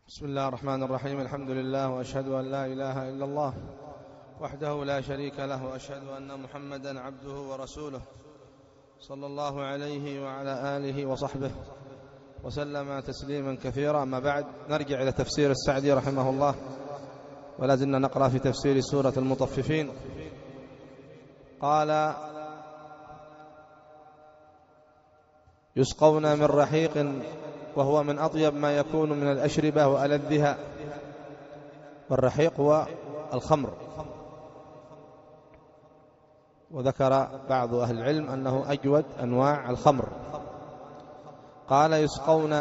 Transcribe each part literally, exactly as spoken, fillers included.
بسم الله الرحمن الرحيم. الحمد لله وأشهد أن لا إله إلا الله وحده لا شريك له، وأشهد أن محمدا عبده ورسوله صلى الله عليه وعلى آله وصحبه وسلم تسليما كثيرا. أما بعد، نرجع إلى تفسير السعدي رحمه الله، ولا زلنا نقرأ في تفسير سورة المطففين. قال: يسقون من رحيق وهو من أطيب ما يكون من الأشربة وألذها. والرحيق هو الخمر، وذكر بعض أهل العلم أنه أجود أنواع الخمر. قال: يسقون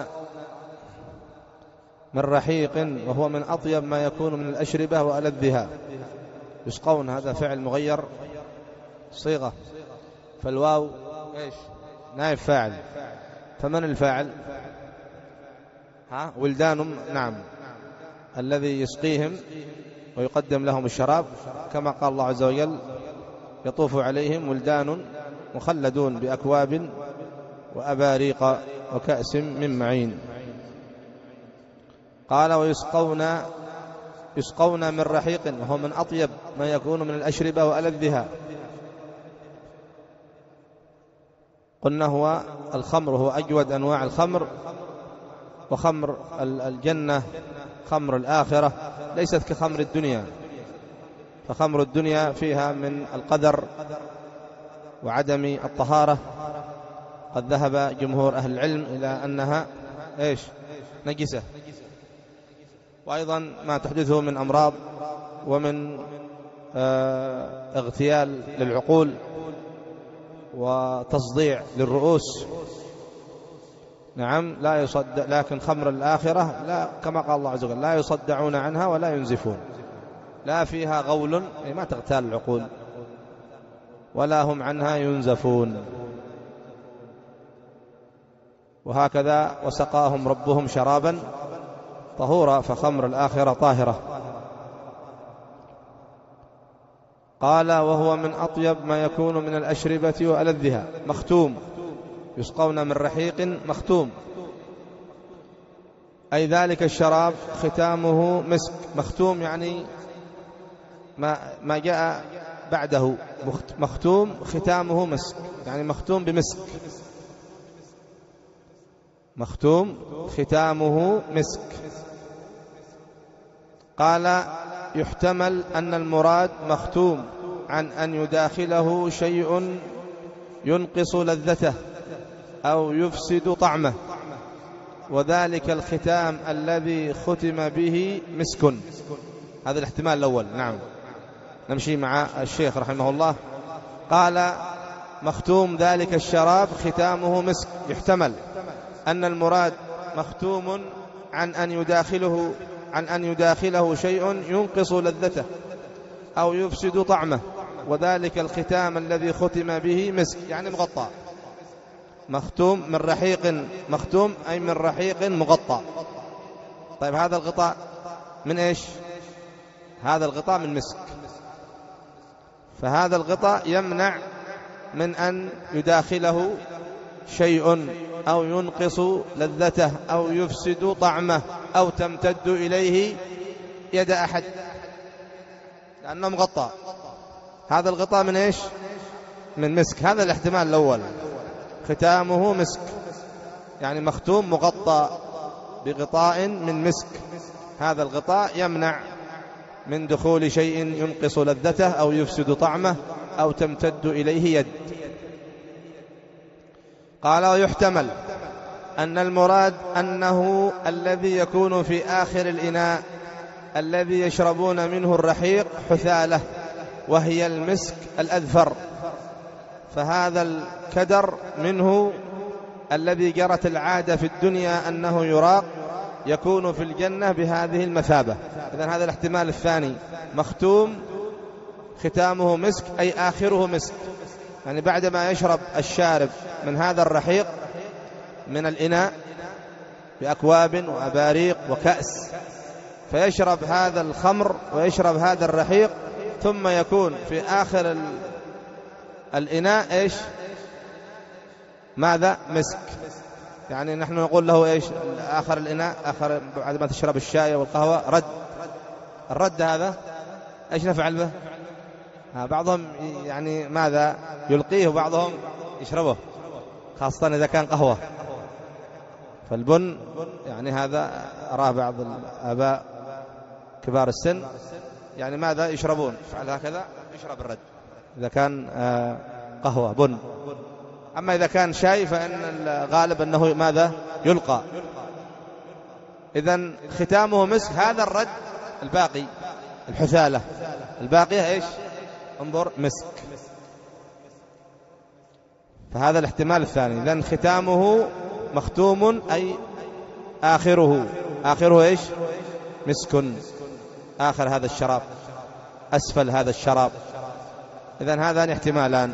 من رحيق وهو من أطيب ما يكون من الأشربة وألذها. يسقون هذا فعل مغير صيغة، فالواو إيش؟ نائب فاعل. فمن الفاعل؟ ها ولدان، نعم، الذي يسقيهم ويقدم لهم الشراب، كما قال الله عز وجل: يطوف عليهم ولدان مخلدون بأكواب وأباريق وكأس من معين. قال: ويسقون يسقون من رحيق وهو من أطيب ما يكون من الأشربة وألذها. قلنا هو الخمر، هو أجود أنواع الخمر. وخمر الجنة، خمر الآخرة، ليست كخمر الدنيا، فخمر الدنيا فيها من القدر وعدم الطهارة. قد ذهب جمهور أهل العلم إلى أنها إيش؟ نجسة، وأيضا ما تحدثه من أمراض ومن آه اغتيال للعقول وتصديع للرؤوس. نعم، لا يصدع. لكن خمر الآخرة لا، كما قال الله عز وجل: لا يصدعون عنها ولا ينزفون. لا فيها غول، أي ما تغتال العقول، ولا هم عنها ينزفون. وهكذا وسقاهم ربهم شرابا طهورا، فخمر الآخرة طاهرة. قال: وهو من أطيب ما يكون من الأشربة وألذها. مختوم، يسقون من رحيق مختوم، أي ذلك الشراب ختامه مسك. مختوم يعني ما, ما جاء بعده. مختوم ختامه مسك، يعني مختوم بمسك. مختوم ختامه مسك. قال: يحتمل أن المراد مختوم عن أن يداخله شيء ينقص لذته أو يفسد طعمه، وذلك الختام الذي ختم به مسك. هذا الاحتمال الأول. نعم، نمشي مع الشيخ رحمه الله. قال: مختوم ذلك الشراب ختامه مسك. يحتمل أن المراد مختوم عن أن يداخله عن أن يداخله شيء ينقص لذته أو يفسد طعمه، وذلك الختام الذي ختم به مسك، يعني مغطى. مختوم من رحيق، مختوم أي من رحيق مغطى. طيب، هذا الغطاء من إيش؟ هذا الغطاء من مسك، فهذا الغطاء يمنع من أن يداخله شيء أو ينقص لذته أو يفسد طعمه أو تمتد إليه يد أحد، لأنه مغطى. هذا الغطاء من إيش؟ من مسك. هذا الاحتمال الأول، ختامه مسك، يعني مختوم مغطى بغطاء من مسك. هذا الغطاء يمنع من دخول شيء ينقص لذته أو يفسد طعمه أو تمتد إليه يد. قال: ويحتمل أن المراد أنه الذي يكون في آخر الإناء الذي يشربون منه الرحيق حثالة، وهي المسك الأذفر. فهذا الكدر منه الذي جرت العادة في الدنيا أنه يراق، يكون في الجنة بهذه المثابة. إذن هذا الاحتمال الثاني، مختوم ختامه مسك، أي آخره مسك، يعني بعدما يشرب الشارب من هذا الرحيق من الإناء بأكواب وأباريق وكأس، فيشرب هذا الخمر ويشرب هذا الرحيق، ثم يكون في آخر الإناء إيش؟ ماذا؟ مسك. يعني نحن نقول له إيش آخر الإناء، آخر بعد ما تشرب الشاي والقهوة رد. الرد هذا إيش نفعل به؟ بعضهم يعني ماذا يلقيه وبعضهم يشربه، خاصة إذا كان قهوة. فالبن يعني هذا أراه بعض الآباء كبار السن يعني ماذا يشربون، فعل هكذا يشرب الرد إذا كان قهوة بن. أما إذا كان شاي فإن الغالب أنه ماذا يلقى. إذن ختامه مسك. هذا الرد الباقي الحثالة الباقية إيش؟ انظر مسك. فهذا الاحتمال الثاني. إذن ختامه مختوم أي آخره آخره إيش؟ مسك. آخر هذا الشراب، أسفل هذا الشراب. إذن هذان احتمالان.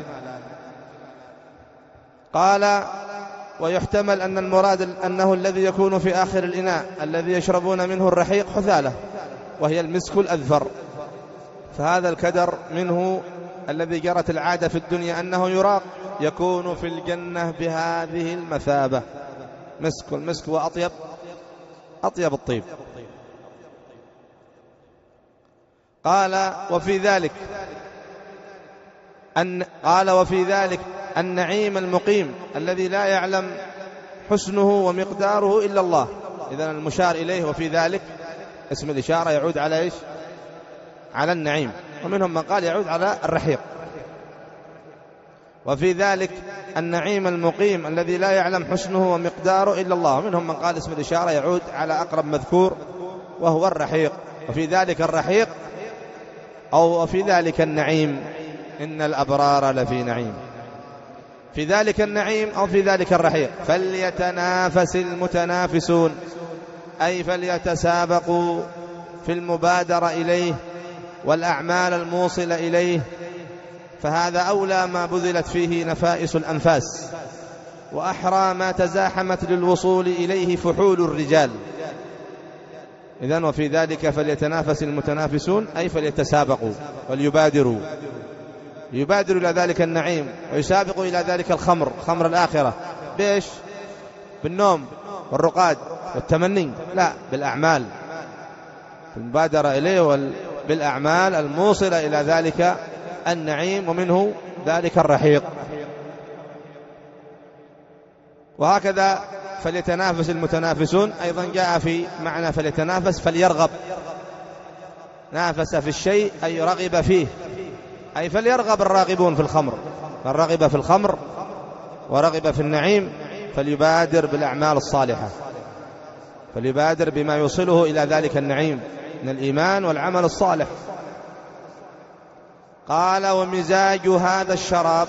قال ويحتمل أن المراد أنه الذي يكون في آخر الإناء الذي يشربون منه الرحيق حثالة، وهي المسك الأذفر. فهذا الكدر منه الذي جرت العادة في الدنيا أنه يراق، يكون في الجنة بهذه المثابة. مسك، المسك وأطيب أطيب الطيب. قال وفي ذلك أن قال وفي ذلك النعيم المقيم الذي لا يعلم حسنه ومقداره إلا الله. إذن المشار إليه وفي ذلك اسم الإشارة يعود على إيش؟ على النعيم. ومنهم من قال يعود على الرحيق. وفي ذلك النعيم المقيم الذي لا يعلم حسنه ومقداره إلا الله. ومنهم من قال اسم الإشارة يعود على أقرب مذكور وهو الرحيق. وفي ذلك الرحيق أو وفي ذلك النعيم إن الأبرار لفي نعيم. في ذلك النعيم أو في ذلك الرحيق فليتنافس المتنافسون، أي فليتسابقوا في المبادرة إليه والأعمال الموصلة إليه. فهذا أولى ما بذلت فيه نفائس الأنفاس، وأحرى ما تزاحمت للوصول إليه فحول الرجال. إذن وفي ذلك فليتنافس المتنافسون أي فليتسابقوا وليبادروا، يبادروا إلى ذلك النعيم ويسابقوا إلى ذلك الخمر، خمر الآخرة. بإيش؟ بالنوم والرقاد والتمني؟ لا، بالأعمال، المبادرة إليه بالأعمال الموصلة إلى ذلك النعيم، ومنه ذلك الرحيق. وهكذا فليتنافس المتنافسون أيضا جاء في معنى فليتنافس فليرغب. نافس في الشيء أي رغب فيه، أي فليرغب الراغبون في الخمر. من رغب في الخمر ورغب في النعيم فليبادر بالأعمال الصالحة، فليبادر بما يوصله إلى ذلك النعيم من الإيمان والعمل الصالح. قال ومزاج هذا الشراب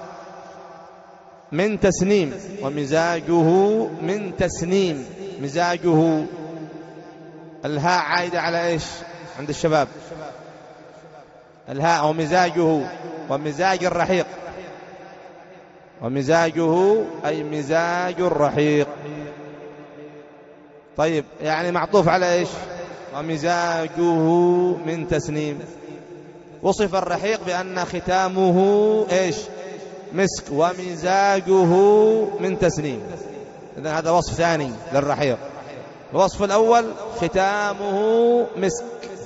من تسنيم، ومزاجه من تسنيم. مزاجه الهاء عائدة على إيش عند الشباب؟ الهاء ومزاجه، ومزاج الرحيق، ومزاجه أي مزاج الرحيق. طيب يعني معطوف على إيش؟ ومزاجه من تسنيم. وصف الرحيق بأن ختامه إيش؟ مسك، ومزاجه من تسنيم. إذن هذا وصف ثاني للرحيق. الوصف الأول ختامه مسك،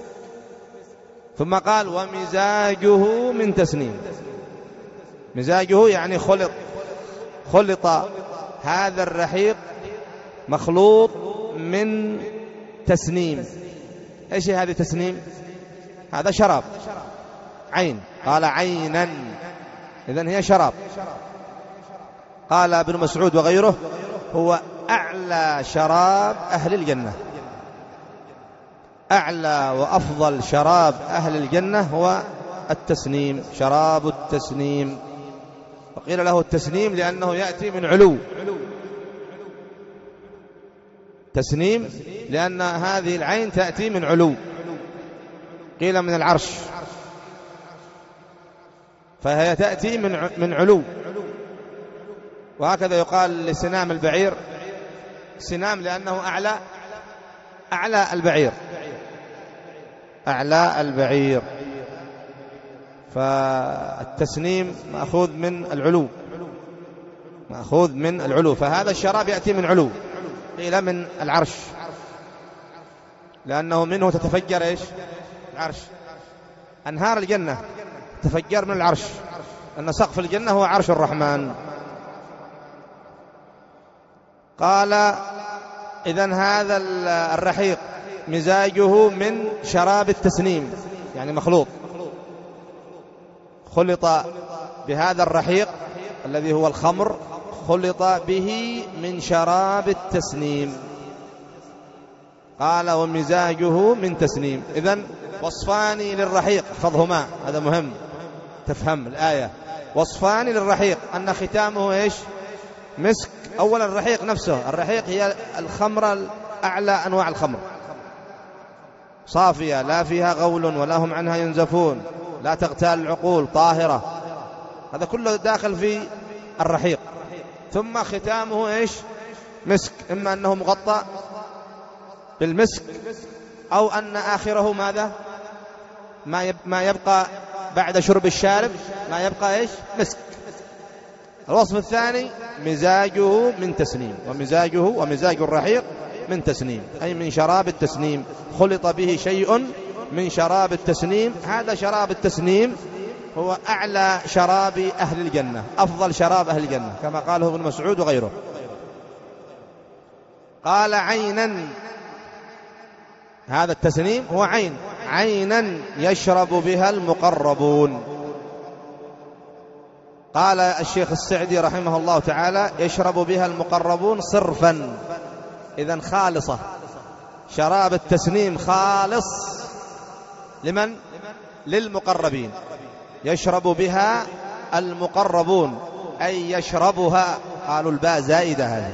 ثم قال ومزاجه من تسنيم. مزاجه يعني خلط خلط هذا الرحيق مخلوط من تسنيم. ايش هذه تسنيم؟ هذا شراب عين، قال عينا، إذن هي شراب. قال ابن مسعود وغيره هو أعلى شراب أهل الجنة. أعلى وأفضل شراب أهل الجنة هو التسنيم، شراب التسنيم. وقيل له التسنيم لأنه يأتي من علو. تسنيم لأن هذه العين تأتي من علو، قيل من العرش، فهي تأتي من من علو. وهكذا يقال لسنام البعير سنام لأنه أعلى أعلى البعير، أعلى البعير. فالتسنيم مأخوذ من العلو. مأخوذ من العلو، فهذا الشراب يأتي من علو، قيل من العرش، لأنه منه تتفجر إيش؟ العرش. أنهار الجنة تفجر من العرش، أن سقف الجنة هو عرش الرحمن. قال إذن هذا الرحيق مزاجه من شراب التسنيم، يعني مخلوط، خلط بهذا الرحيق الذي هو الخمر، خلط به من شراب التسنيم. قال ومزاجه من تسنيم. إذن وصفان للرحيق، احفظهما، هذا مهم تفهم الآية. وصفان للرحيق، أن ختامه إيش؟ مسك. أولا الرحيق نفسه، الرحيق هي الخمر، أعلى أنواع الخمر، صافية لا فيها غول ولا هم عنها ينزفون، لا تغتال العقول، طاهرة، هذا كله داخل في الرحيق. ثم ختامه إيش؟ مسك، إما أنه مغطى بالمسك، أو أن آخره ماذا؟ ما يبقى بعد شرب الشارب، ما يبقى إيش؟ مسك. الوصف الثاني مزاجه من تسنيم، ومزاجه ومزاج الرحيق من تسنيم، أي من شراب التسنيم، خلط به شيء من شراب التسنيم. هذا شراب التسنيم هو أعلى شراب أهل الجنة، أفضل شراب أهل الجنة، كما قاله ابن مسعود وغيره. قال عينا، هذا التسنيم هو عين، عينا يشرب بها المقربون. قال الشيخ السعدي رحمه الله تعالى يشرب بها المقربون صرفا، إذن خالصة، شراب التسنيم خالص لمن؟ للمقربين، يشرب بها المقربون، أي يشربها، قالوا الباء زائدة هذه،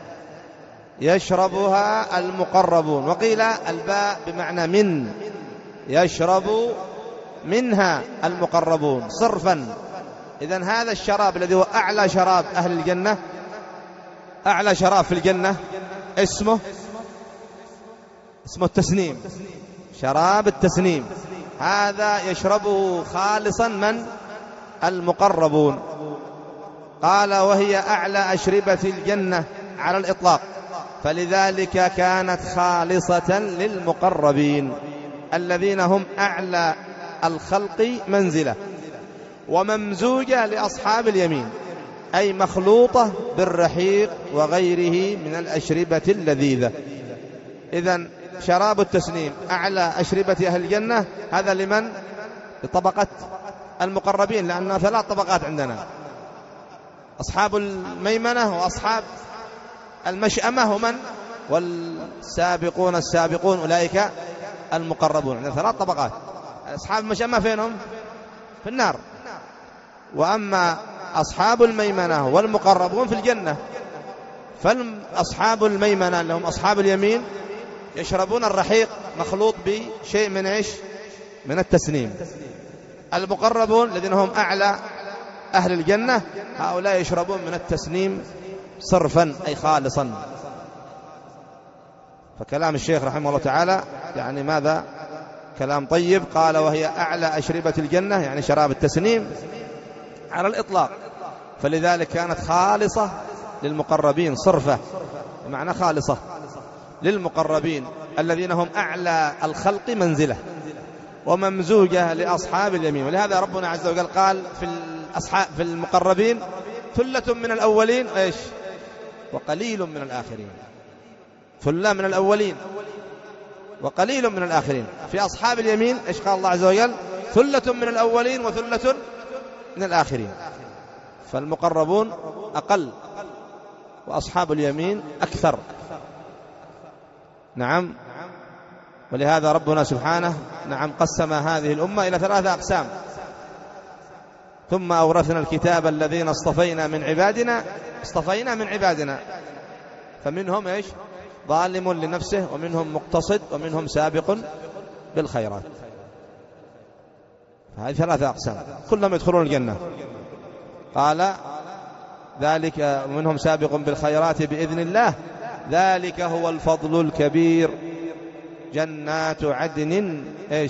يشربها المقربون، وقيل الباء بمعنى من، يشرب منها المقربون صرفا. إذن هذا الشراب الذي هو أعلى شراب أهل الجنة، أعلى شراب في الجنة اسمه اسمه التسنيم، شراب التسنيم، هذا يشربه خالصا من؟ المقربون. قال وهي أعلى أشربة الجنة على الإطلاق، فلذلك كانت خالصة للمقربين الذين هم أعلى الخلق منزلة، وممزوجة لأصحاب اليمين، أي مخلوطة بالرحيق وغيره من الأشربة اللذيذة. إذن شراب التسنيم أعلى أشربة أهل الجنة، هذا لمن؟ لطبقة المقربين، لأنها ثلاث طبقات عندنا، أصحاب الميمنة وأصحاب المشأمة ومن؟ والسابقون السابقون أولئك المقربون، عندنا ثلاث طبقات. أصحاب المشأمة فينهم؟ في النار، وأما أصحاب الميمنة والمقربون في الجنة. فأصحاب الميمنة لهم أصحاب اليمين يشربون الرحيق مخلوط بشيء من إيش؟ من التسنيم. المقربون الذين هم أعلى أهل الجنة، هؤلاء يشربون من التسنيم صرفا، أي خالصا. فكلام الشيخ رحمه الله تعالى يعني ماذا؟ كلام طيب. قال وهي أعلى أشربة الجنة، يعني شراب التسنيم على الإطلاق، فلذلك كانت خالصة للمقربين، صرفة بمعنى خالصة للمقربين الذين هم أعلى الخلق منزلة، وممزوجة لأصحاب اليمين. ولهذا ربنا عز وجل قال في الأصحاب في المقربين ثلة من الأولين إيش؟ وقليل من الآخرين. ثلة من الأولين وقليل من الآخرين. في أصحاب اليمين إيش قال الله عز وجل؟ ثلة من الأولين وثلة من الآخرين. فالمقربون أقل وأصحاب اليمين أكثر. نعم. ولهذا ربنا سبحانه نعم قسم هذه الأمة إلى ثلاثة أقسام: ثم أورثنا الكتاب الذين اصطفينا من عبادنا اصطفينا من عبادنا فمنهم إيش؟ ظالم لنفسه، ومنهم مقتصد، ومنهم سابق بالخيرات. هذه ثلاثة أقسام كلهم يدخلون الجنة. قال ذلك منهم سابق بالخيرات بإذن الله، ذلك هو الفضل الكبير. جنات عدن إيش؟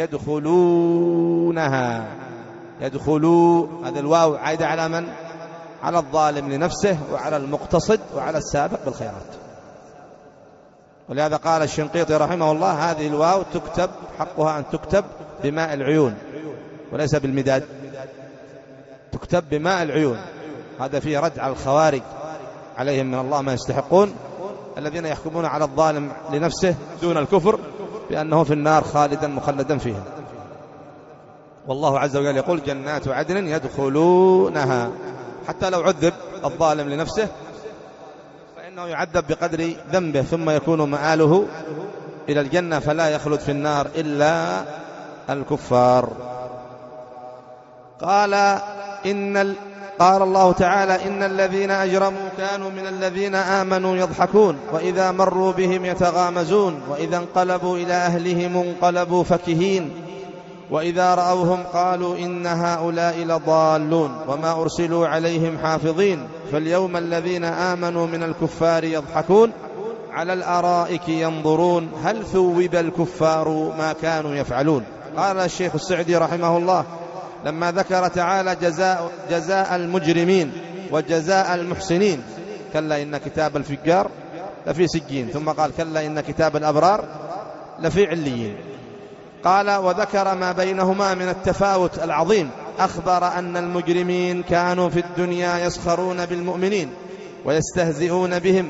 يدخلونها. يدخلوا، هذا الواو عايدة على من؟ على الظالم لنفسه وعلى المقتصد وعلى السابق بالخيرات. ولهذا قال الشنقيطي رحمه الله: هذه الواو تكتب حقها أن تكتب بماء العيون وليس بالمداد، تكتب بماء العيون. هذا فيه رد على الخوارج عليهم من الله ما يستحقون، الذين يحكمون على الظالم لنفسه دون الكفر بأنه في النار خالدا مخلدا فيها. والله عز وجل يقول: جنات عدن يدخلونها. حتى لو عذب الظالم لنفسه فإنه يعذب بقدر ذنبه ثم يكون مآله إلى الجنة، فلا يخلد في النار إلا الكفار. قال إن ال... قال الله تعالى: إن الذين أجرموا كانوا من الذين آمنوا يضحكون وإذا مروا بهم يتغامزون وإذا انقلبوا إلى أهلهم انقلبوا فكهين وإذا رأوهم قالوا إن هؤلاء لضالون وما أرسلوا عليهم حافظين فاليوم الذين آمنوا من الكفار يضحكون على الأرائك ينظرون هل ثوب الكفار ما كانوا يفعلون. قال الشيخ السعدي رحمه الله لما ذكر تعالى جزاء, جزاء المجرمين وجزاء المحسنين: كلا إن كتاب الفجار لفي سجين، ثم قال: كلا إن كتاب الأبرار لفي عليين. قال: وذكر ما بينهما من التفاوت العظيم، أخبر أن المجرمين كانوا في الدنيا يسخرون بالمؤمنين ويستهزئون بهم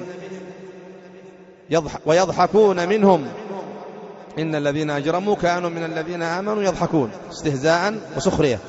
ويضحكون منهم. إن الذين أجرموا كانوا من الذين آمنوا يضحكون استهزاء وسخرية.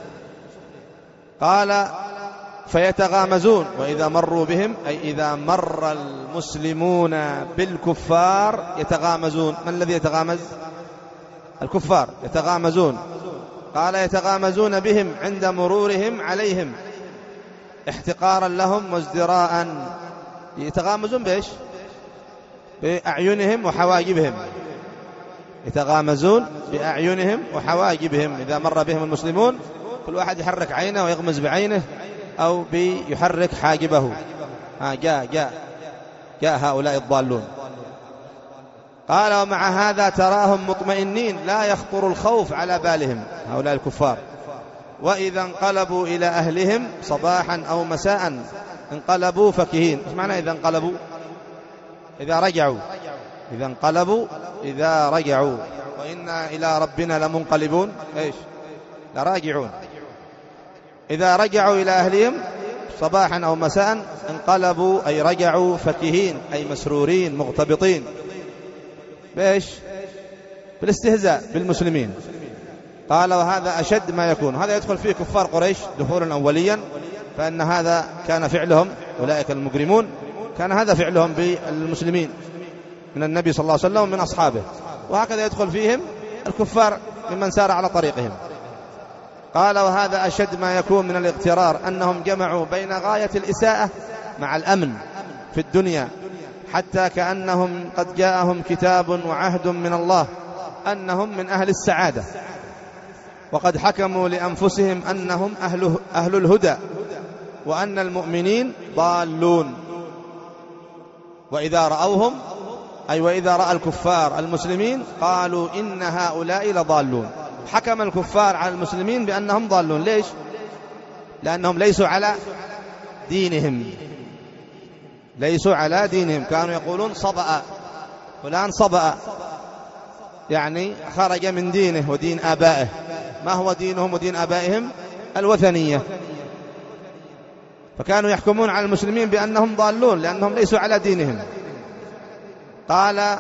قال: فيتغامزون وإذا مروا بهم، أي إذا مر المسلمون بالكفار يتغامزون. من الذي يتغامز؟ الكفار يتغامزون. قال: يتغامزون بهم عند مرورهم عليهم احتقارا لهم وازدراء. يتغامزون بإيش؟ بأعينهم وحواجبهم. يتغامزون بأعينهم وحواجبهم. إذا مر بهم المسلمون كل واحد يحرك عينه ويغمز بعينه أو بيحرك حاجبه. ها جاء جاء جاء هؤلاء الضالون. قال: ومع هذا تراهم مطمئنين لا يخطر الخوف على بالهم، هؤلاء الكفار. وإذا انقلبوا إلى أهلهم صباحا أو مساء انقلبوا فكهين. ايش معنى إذا انقلبوا؟ إذا رجعوا. إذا انقلبوا إذا رجعوا. وإنا إلى ربنا لمنقلبون إيش؟ لراجعون. إذا رجعوا إلى أهلهم صباحا أو مساء انقلبوا أي رجعوا فكهين أي مسرورين مغتبطين. بإيش؟ بالاستهزاء بالمسلمين. قال: وهذا أشد ما يكون. هذا يدخل فيه كفار قريش دخولا أوليا، فإن هذا كان فعلهم، أولئك المجرمون كان هذا فعلهم بالمسلمين من النبي صلى الله عليه وسلم ومن أصحابه، وهكذا يدخل فيهم الكفار ممن سار على طريقهم. قال: وهذا أشد ما يكون من الاغترار أنهم جمعوا بين غاية الإساءة مع الأمن في الدنيا، حتى كأنهم قد جاءهم كتاب وعهد من الله أنهم من أهل السعادة، وقد حكموا لأنفسهم أنهم أهل, أهل الهدى وأن المؤمنين ضالون. وإذا رأوهم أي وإذا رأى الكفار المسلمين قالوا إن هؤلاء لضالون. حكم الكفار على المسلمين بأنهم ضالون. ليش؟ لأنهم ليسوا على دينهم، ليسوا على دينهم. كانوا يقولون صبأ فلان صبأ، يعني خرج من دينه ودين آبائه. ما هو دينهم ودين آبائهم؟ الوثنية. فكانوا يحكمون على المسلمين بأنهم ضالون لأنهم ليسوا على دينهم. قال: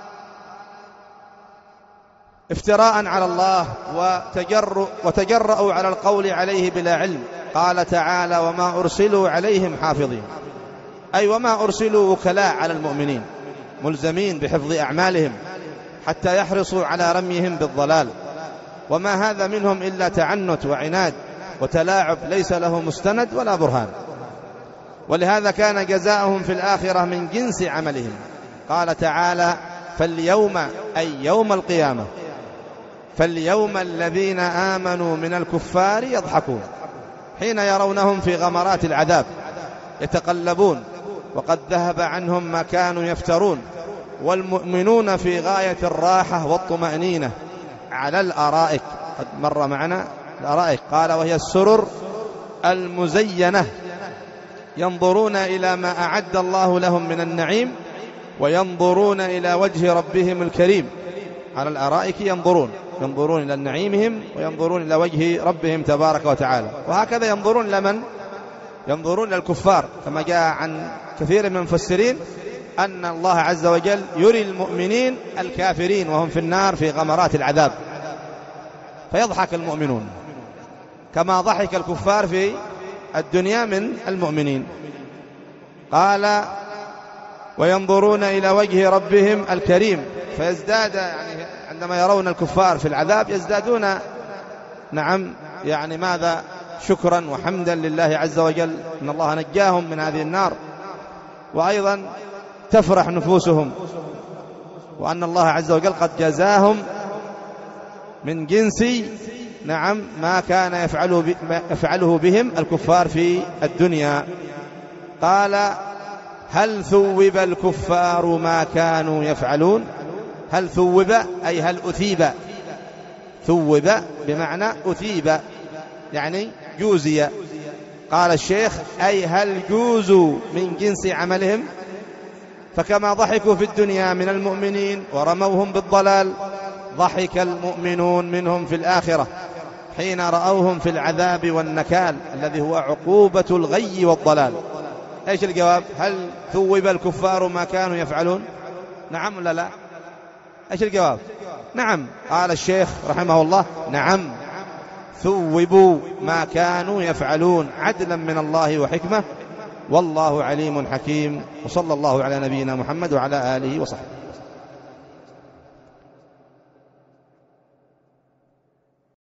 افتراء على الله وتجر وتجرؤوا على القول عليه بلا علم. قال تعالى: وما أرسلوا عليهم حافظين، أي وما أرسلوا وكلاء على المؤمنين ملزمين بحفظ أعمالهم حتى يحرصوا على رميهم بالضلال. وما هذا منهم إلا تعنت وعناد وتلاعب ليس له مستند ولا برهان. ولهذا كان جزاؤهم في الآخرة من جنس عملهم. قال تعالى: فاليوم أي يوم القيامة فاليوم الذين آمنوا من الكفار يضحكون حين يرونهم في غمرات العذاب يتقلبون وقد ذهب عنهم ما كانوا يفترون، والمؤمنون في غاية الراحة والطمأنينة على الأرائك. قد مر معنا الأرائك، قال: وهي السرر المزينة ينظرون إلى ما أعد الله لهم من النعيم، وينظرون إلى وجه ربهم الكريم. على الأرائك ينظرون ينظرون إلى نعيمهم وينظرون إلى وجه ربهم تبارك وتعالى. وهكذا ينظرون لمن؟ ينظرون إلى الكفار، كما جاء عن كثير من المفسرين أن الله عز وجل يري المؤمنين الكافرين وهم في النار في غمرات العذاب، فيضحك المؤمنون كما ضحك الكفار في الدنيا من المؤمنين. قال وينظرون إلى وجه ربهم الكريم، فيزداد يعني عندما يرون الكفار في العذاب يزدادون نعم يعني ماذا؟ شكرا وحمدا لله عز وجل أن الله نجاهم من هذه النار، وأيضا تفرح نفوسهم وأن الله عز وجل قد جزاهم من جنس نعم ما كان يفعله, يفعله بهم الكفار في الدنيا. قال هل ثوب الكفار ما كانوا يفعلون؟ هل ثوب أي هل أثيب، ثوب بمعنى أثيب يعني جوزي. قال الشيخ أي هل جوزوا من جنس عملهم؟ فكما ضحكوا في الدنيا من المؤمنين ورموهم بالضلال، ضحك المؤمنون منهم في الآخرة حين رأوهم في العذاب والنكال الذي هو عقوبة الغي والضلال. ايش الجواب؟ هل ثوب الكفار ما كانوا يفعلون؟ نعم ولا لا؟ ايش الجواب؟ نعم. قال الشيخ رحمه الله نعم، ثوبوا ما كانوا يفعلون عدلا من الله وحكمة، والله عليم حكيم. وصلى الله على نبينا محمد وعلى آله وصحبه.